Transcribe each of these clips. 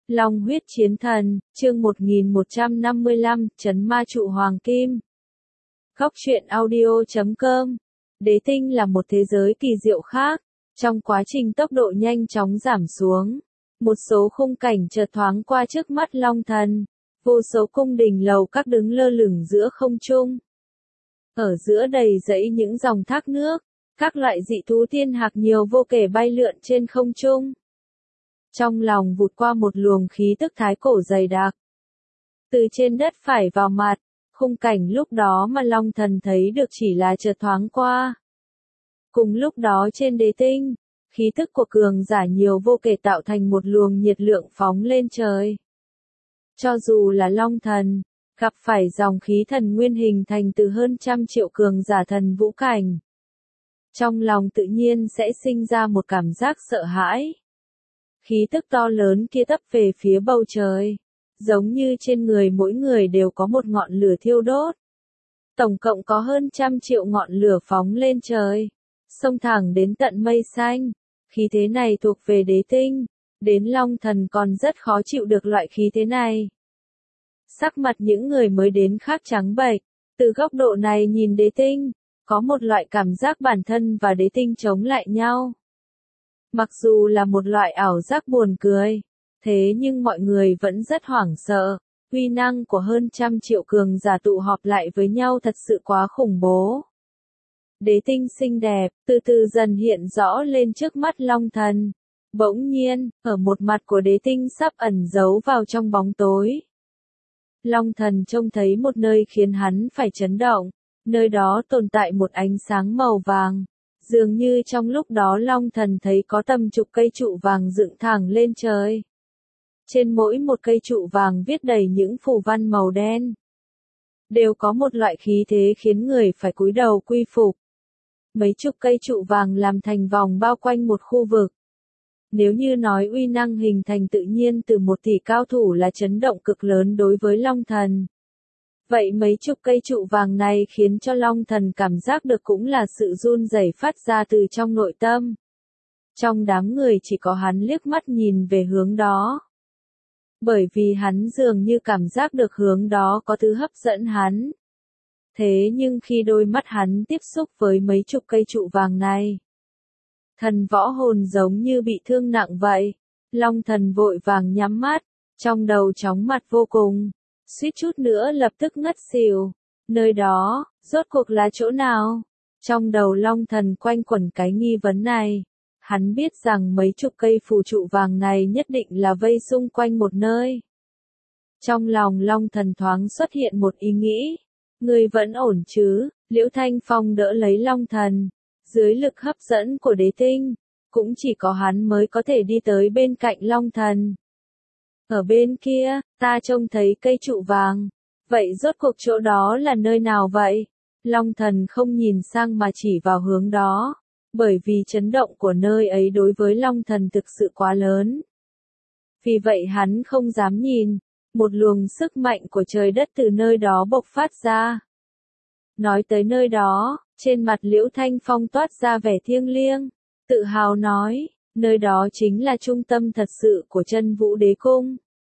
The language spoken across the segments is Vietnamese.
Long huyết chiến thần, chương 1155, Trấn ma trụ hoàng kim. Góc truyện audio.com. Đế tinh là một thế giới kỳ diệu khác. Trong quá trình tốc độ nhanh chóng giảm xuống, một số khung cảnh chợt thoáng qua trước mắt Long Thần. Vô số cung đình lầu các đứng lơ lửng giữa không trung. Ở giữa đầy dẫy những dòng thác nước, các loại dị thú thiên hạc nhiều vô kể bay lượn trên không trung. Trong lòng vụt qua một luồng khí tức thái cổ dày đặc. Từ trên đất phải vào mặt, khung cảnh lúc đó mà Long Thần thấy được chỉ là chợt thoáng qua. Cùng lúc đó trên đế tinh, khí tức của cường giả nhiều vô kể tạo thành một luồng nhiệt lượng phóng lên trời. Cho dù là Long Thần, gặp phải dòng khí thần nguyên hình thành từ hơn 100 triệu cường giả thần vũ cảnh. Trong lòng tự nhiên sẽ sinh ra một cảm giác sợ hãi. Khí tức to lớn kia tấp về phía bầu trời, giống như trên người mỗi người đều có một ngọn lửa thiêu đốt. Tổng cộng có hơn 100 triệu ngọn lửa phóng lên trời, xông thẳng đến tận mây xanh. Khí thế này thuộc về đế tinh, đến Long Thần còn rất khó chịu được loại khí thế này. Sắc mặt những người mới đến khác trắng bệch, từ góc độ này nhìn đế tinh, có một loại cảm giác bản thân và đế tinh chống lại nhau. Mặc dù là một loại ảo giác buồn cười, thế nhưng mọi người vẫn rất hoảng sợ. Uy năng của hơn 100 triệu cường giả tụ họp lại với nhau thật sự quá khủng bố. Đế tinh xinh đẹp, từ từ dần hiện rõ lên trước mắt Long Thần. Bỗng nhiên, ở một mặt của đế tinh sắp ẩn giấu vào trong bóng tối. Long Thần trông thấy một nơi khiến hắn phải chấn động, nơi đó tồn tại một ánh sáng màu vàng. Dường như trong lúc đó Long Thần thấy có tầm chục cây trụ vàng dựng thẳng lên trời. Trên mỗi một cây trụ vàng viết đầy những phù văn màu đen. Đều có một loại khí thế khiến người phải cúi đầu quy phục. Mấy chục cây trụ vàng làm thành vòng bao quanh một khu vực. Nếu như nói uy năng hình thành tự nhiên từ 1 tỷ cao thủ là chấn động cực lớn đối với Long Thần. Vậy mấy chục cây trụ vàng này khiến cho Long Thần cảm giác được cũng là sự run rẩy phát ra từ trong nội tâm. Trong đám người chỉ có hắn liếc mắt nhìn về hướng đó. Bởi vì hắn dường như cảm giác được hướng đó có thứ hấp dẫn hắn. Thế nhưng khi đôi mắt hắn tiếp xúc với mấy chục cây trụ vàng này, thần võ hồn giống như bị thương nặng vậy. Long Thần vội vàng nhắm mắt, trong đầu chóng mặt vô cùng. Suýt chút nữa lập tức ngất xỉu. Nơi đó, rốt cuộc là chỗ nào? Trong đầu Long Thần quanh quẩn cái nghi vấn này. Hắn biết rằng mấy chục cây phù trụ vàng này nhất định là vây xung quanh một nơi. Trong lòng Long Thần thoáng xuất hiện một ý nghĩ. Ngươi vẫn ổn chứ? Liễu Thanh Phong đỡ lấy Long Thần. Dưới lực hấp dẫn của đế tinh, cũng chỉ có hắn mới có thể đi tới bên cạnh Long Thần. Ở bên kia, ta trông thấy cây trụ vàng. Vậy rốt cuộc chỗ đó là nơi nào vậy? Long Thần không nhìn sang mà chỉ vào hướng đó. Bởi vì chấn động của nơi ấy đối với Long Thần thực sự quá lớn. Vì vậy hắn không dám nhìn. Một luồng sức mạnh của trời đất từ nơi đó bộc phát ra. Nói tới nơi đó, trên mặt Liễu Thanh Phong toát ra vẻ thiêng liêng. Tự hào nói, nơi đó chính là trung tâm thật sự của Chân Vũ Đế Cung.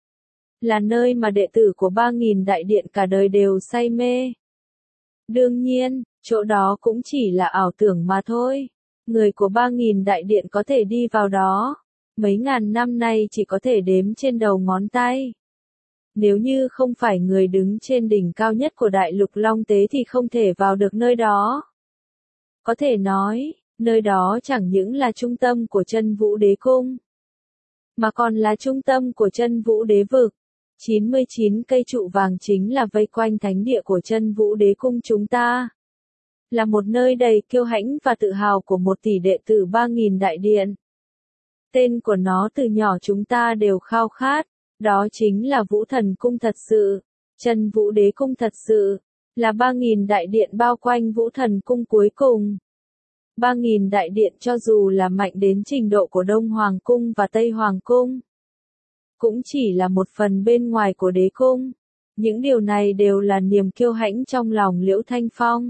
Là nơi mà đệ tử của 3.000 đại điện cả đời đều say mê. Đương nhiên, chỗ đó cũng chỉ là ảo tưởng mà thôi. Người của 3.000 đại điện có thể đi vào đó. Mấy ngàn năm nay chỉ có thể đếm trên đầu ngón tay. Nếu như không phải người đứng trên đỉnh cao nhất của đại lục Long Tế thì không thể vào được nơi đó. Có thể nói, nơi đó chẳng những là trung tâm của Chân Vũ Đế Cung, mà còn là trung tâm của Chân Vũ Đế Vực. 99 cây trụ vàng chính là vây quanh thánh địa của Chân Vũ Đế Cung chúng ta. Là một nơi đầy kiêu hãnh và tự hào của 1 tỷ đệ tử 3.000 đại điện. Tên của nó từ nhỏ chúng ta đều khao khát, đó chính là Vũ Thần Cung thật sự. Chân Vũ Đế Cung thật sự, là 3.000 đại điện bao quanh Vũ Thần Cung cuối cùng. 3.000 đại điện cho dù là mạnh đến trình độ của Đông Hoàng Cung và Tây Hoàng Cung, cũng chỉ là một phần bên ngoài của đế cung. Những điều này đều là niềm kiêu hãnh trong lòng Liễu Thanh Phong.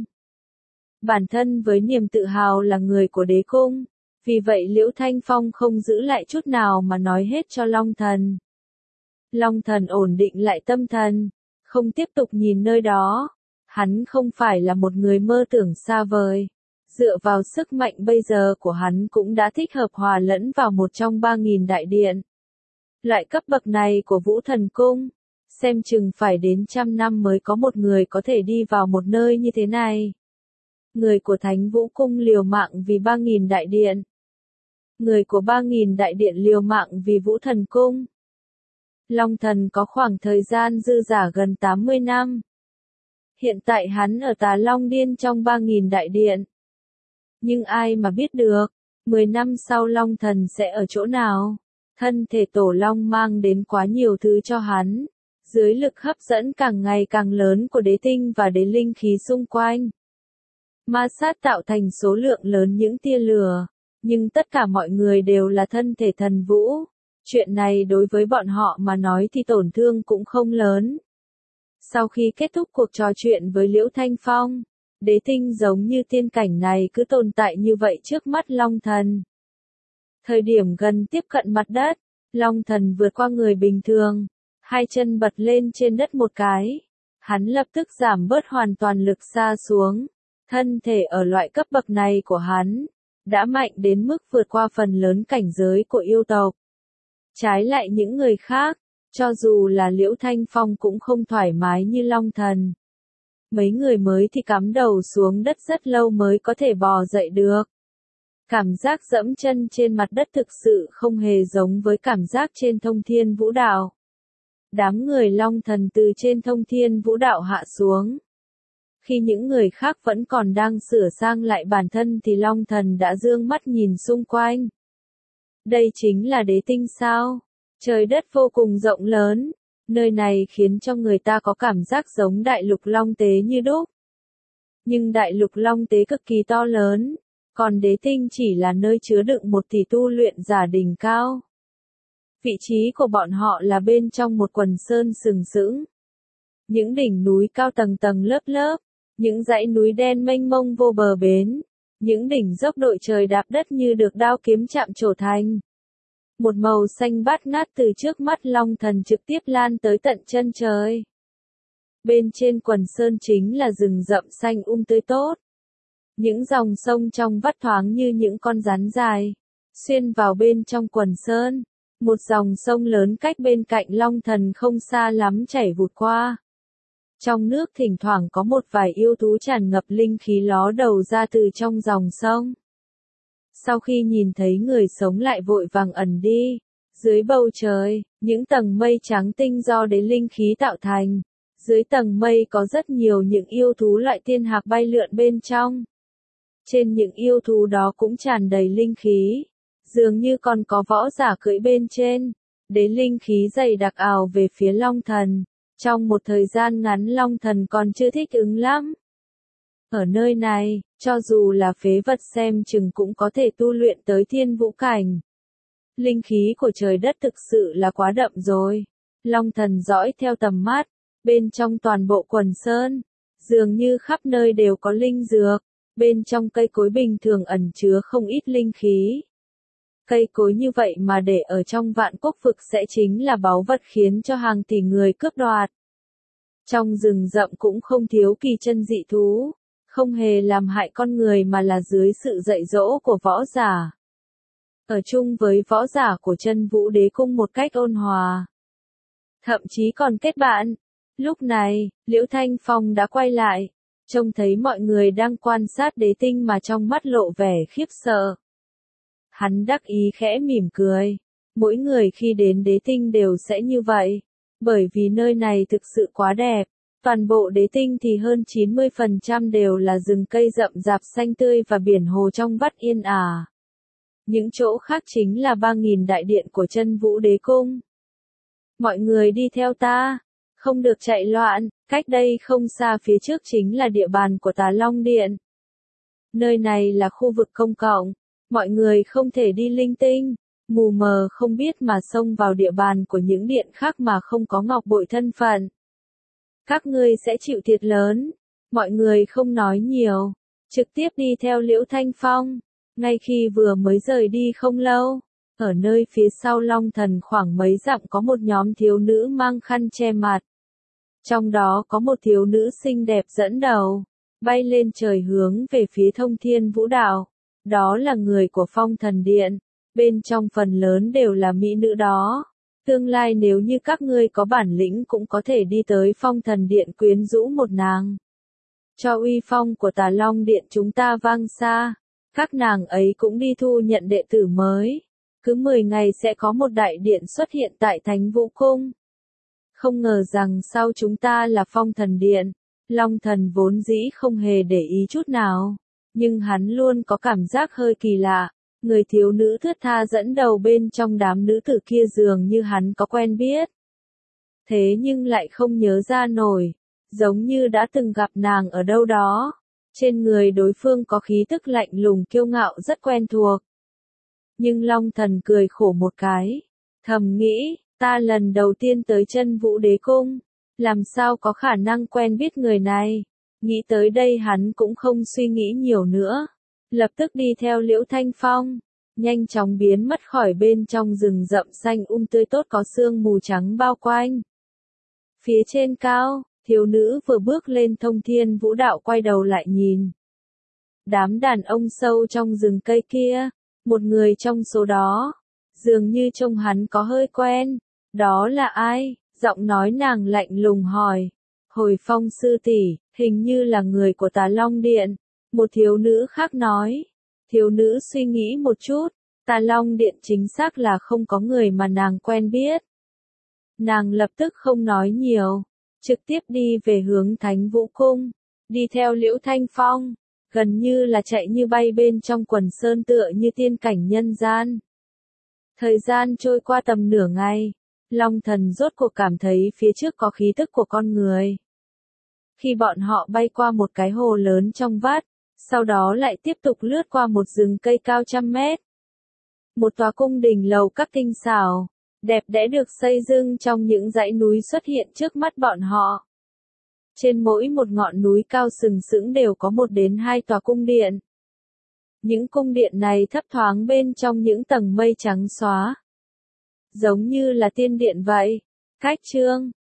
Bản thân với niềm tự hào là người của đế cung, vì vậy Liễu Thanh Phong không giữ lại chút nào mà nói hết cho Long Thần. Long Thần ổn định lại tâm thần, không tiếp tục nhìn nơi đó. Hắn không phải là một người mơ tưởng xa vời. Dựa vào sức mạnh bây giờ của hắn cũng đã thích hợp hòa lẫn vào một trong 3.000 đại điện. Loại cấp bậc này của Vũ Thần Cung, xem chừng phải đến 100 năm mới có một người có thể đi vào một nơi như thế này. Người của Thánh Vũ Cung liều mạng vì 3.000 đại điện. Người của 3.000 đại điện liều mạng vì Vũ Thần Cung. Long Thần có khoảng thời gian dư dả gần 80 năm. Hiện tại hắn ở Tà Long Điên trong 3.000 đại điện. Nhưng ai mà biết được, 10 năm sau Long Thần sẽ ở chỗ nào? Thân thể Tổ Long mang đến quá nhiều thứ cho hắn. Dưới lực hấp dẫn càng ngày càng lớn của đế tinh và đế linh khí xung quanh. Ma sát tạo thành số lượng lớn những tia lửa. Nhưng tất cả mọi người đều là thân thể thần vũ. Chuyện này đối với bọn họ mà nói thì tổn thương cũng không lớn. Sau khi kết thúc cuộc trò chuyện với Liễu Thanh Phong, đế tinh giống như tiên cảnh này cứ tồn tại như vậy trước mắt Long Thần. Thời điểm gần tiếp cận mặt đất, Long Thần vượt qua người bình thường, hai chân bật lên trên đất một cái. Hắn lập tức giảm bớt hoàn toàn lực xa xuống. Thân thể ở loại cấp bậc này của hắn đã mạnh đến mức vượt qua phần lớn cảnh giới của yêu tộc. Trái lại những người khác, cho dù là Liễu Thanh Phong cũng không thoải mái như Long Thần. Mấy người mới thì cắm đầu xuống đất rất lâu mới có thể bò dậy được. Cảm giác dẫm chân trên mặt đất thực sự không hề giống với cảm giác trên Thông Thiên Vũ Đạo. Đám người Long Thần từ trên Thông Thiên Vũ Đạo hạ xuống. Khi những người khác vẫn còn đang sửa sang lại bản thân thì Long Thần đã dương mắt nhìn xung quanh. Đây chính là đế tinh sao? Trời đất vô cùng rộng lớn, nơi này khiến cho người ta có cảm giác giống đại lục Long Tế như đúc. Nhưng đại lục Long Tế cực kỳ to lớn, còn đế tinh chỉ là nơi chứa đựng một tỷ tu luyện giả đỉnh cao. Vị trí của bọn họ là bên trong một quần sơn sừng sững. Những đỉnh núi cao tầng tầng lớp lớp, những dãy núi đen mênh mông vô bờ bến, những đỉnh dốc đội trời đạp đất như được đao kiếm chạm trổ thành. Một màu xanh bát ngát từ trước mắt Long Thần trực tiếp lan tới tận chân trời. Bên trên quần sơn chính là rừng rậm xanh tươi tốt. Những dòng sông trong vắt thoáng như những con rắn dài, xuyên vào bên trong quần sơn. Một dòng sông lớn cách bên cạnh Long Thần không xa lắm chảy vụt qua. Trong nước thỉnh thoảng có một vài yêu thú tràn ngập linh khí ló đầu ra từ trong dòng sông. Sau khi nhìn thấy người sống lại vội vàng ẩn đi. Dưới bầu trời, những tầng mây trắng tinh do đế linh khí tạo thành. Dưới tầng mây có rất nhiều những yêu thú loại thiên hạc bay lượn bên trong. Trên những yêu thú đó cũng tràn đầy linh khí. Dường như còn có võ giả cưỡi bên trên. Đế linh khí dày đặc ào về phía Long Thần. Trong một thời gian ngắn Long Thần còn chưa thích ứng lắm. Ở nơi này, cho dù là phế vật xem chừng cũng có thể tu luyện tới thiên vũ cảnh. Linh khí của trời đất thực sự là quá đậm rồi. Long Thần dõi theo tầm mắt, bên trong toàn bộ quần sơn, dường như khắp nơi đều có linh dược, bên trong cây cối bình thường ẩn chứa không ít linh khí. Cây cối như vậy mà để ở trong Vạn Quốc vực sẽ chính là báu vật khiến cho hàng tỷ người cướp đoạt. Trong rừng rậm cũng không thiếu kỳ chân dị thú, không hề làm hại con người mà là dưới sự dạy dỗ của võ giả. Ở chung với võ giả của Chân Vũ Đế Cung một cách ôn hòa. Thậm chí còn kết bạn. Lúc này, Liễu Thanh Phong đã quay lại, trông thấy mọi người đang quan sát đế tinh mà trong mắt lộ vẻ khiếp sợ. Hắn đắc ý khẽ mỉm cười. Mỗi người khi đến đế tinh đều sẽ như vậy. Bởi vì nơi này thực sự quá đẹp. Toàn bộ đế tinh thì hơn 90% đều là rừng cây rậm rạp xanh tươi và biển hồ trong vắt yên ả. Những chỗ khác chính là 3.000 đại điện của Chân Vũ Đế Cung. Mọi người đi theo ta. Không được chạy loạn, cách đây không xa phía trước chính là địa bàn của Tà Long Điện. Nơi này là khu vực công cộng. Mọi người không thể đi linh tinh, mù mờ không biết mà xông vào địa bàn của những điện khác mà không có ngọc bội thân phận. Các ngươi sẽ chịu thiệt lớn. Mọi người không nói nhiều, trực tiếp đi theo Liễu Thanh Phong. Ngay khi vừa mới rời đi không lâu, Ở nơi phía sau Long Thần khoảng mấy dặm có một nhóm thiếu nữ mang khăn che mặt. Trong đó có một thiếu nữ xinh đẹp dẫn đầu, bay lên trời hướng về phía Thông Thiên Vũ Đạo. Đó là người của Phong Thần Điện, bên trong phần lớn đều là mỹ nữ đó. Tương lai nếu như các ngươi có bản lĩnh cũng có thể đi tới Phong Thần Điện quyến rũ một nàng. Cho uy phong của Tà Long Điện chúng ta vang xa, các nàng ấy cũng đi thu nhận đệ tử mới. Cứ 10 ngày sẽ có một đại điện xuất hiện tại Thánh Vũ Cung. Không ngờ rằng sau chúng ta là Phong Thần Điện, Long Thần vốn dĩ không hề để ý chút nào. Nhưng hắn luôn có cảm giác hơi kỳ lạ, người thiếu nữ thướt tha dẫn đầu bên trong đám nữ tử kia dường như hắn có quen biết. Thế nhưng lại không nhớ ra nổi, giống như đã từng gặp nàng ở đâu đó. Trên người đối phương có khí tức lạnh lùng kiêu ngạo rất quen thuộc. Nhưng Long Thần cười khổ một cái, thầm nghĩ, ta lần đầu tiên tới Chân Vũ Đế Cung, làm sao có khả năng quen biết người này. Nghĩ tới đây hắn cũng không suy nghĩ nhiều nữa, lập tức đi theo Liễu Thanh Phong, nhanh chóng biến mất khỏi bên trong rừng rậm xanh tươi tốt có sương mù trắng bao quanh. Phía trên cao, thiếu nữ vừa bước lên Thông Thiên Vũ Đạo quay đầu lại nhìn. Đám đàn ông sâu trong rừng cây kia, một người trong số đó, dường như trông hắn có hơi quen. Đó là ai? Giọng nói nàng lạnh lùng hỏi. Hồi Phong sư tỷ, hình như là người của Tà Long Điện. Một thiếu nữ khác nói. Thiếu nữ suy nghĩ một chút, Tà Long Điện chính xác là không có người mà nàng quen biết. Nàng lập tức không nói nhiều, trực tiếp đi về hướng Thánh Vũ Cung, đi theo Liễu Thanh Phong, gần như là chạy như bay bên trong quần sơn tựa như tiên cảnh nhân gian. Thời gian trôi qua tầm nửa ngày, Long Thần rốt cuộc cảm thấy phía trước có khí tức của con người. Khi bọn họ bay qua một cái hồ lớn trong vắt, sau đó lại tiếp tục lướt qua một rừng cây cao trăm mét. Một tòa cung đình lầu các tinh xảo, đẹp đẽ được xây dựng trong những dãy núi xuất hiện trước mắt bọn họ. Trên mỗi một ngọn núi cao sừng sững đều có 1 đến 2 tòa cung điện. Những cung điện này thấp thoáng bên trong những tầng mây trắng xóa, giống như là tiên điện vậy. Cách chương